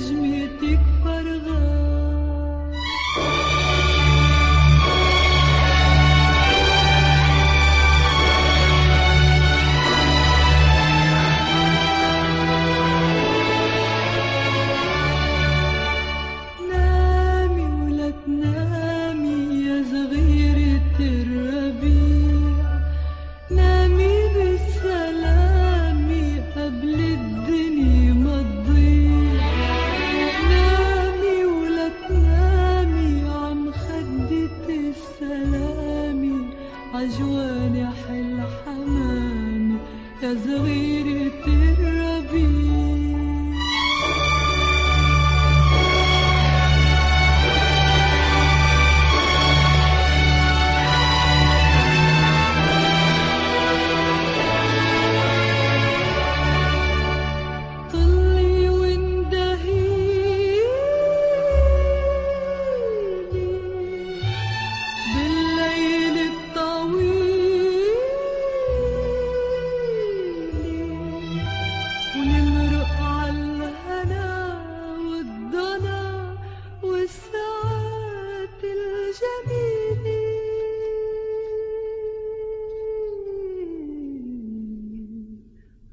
نجمتك فرغان. نامي ولا تنامي يا صغيرة الربيع، نامي بالسلام قبل الدنيا ما تضيع. نامي ولا تنامي عن خدة السلام، عجواني حل حمامي يا صغيرة الربيع.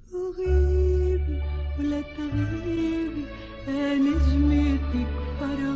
ولا تغيبي يا نجمتك فرغان.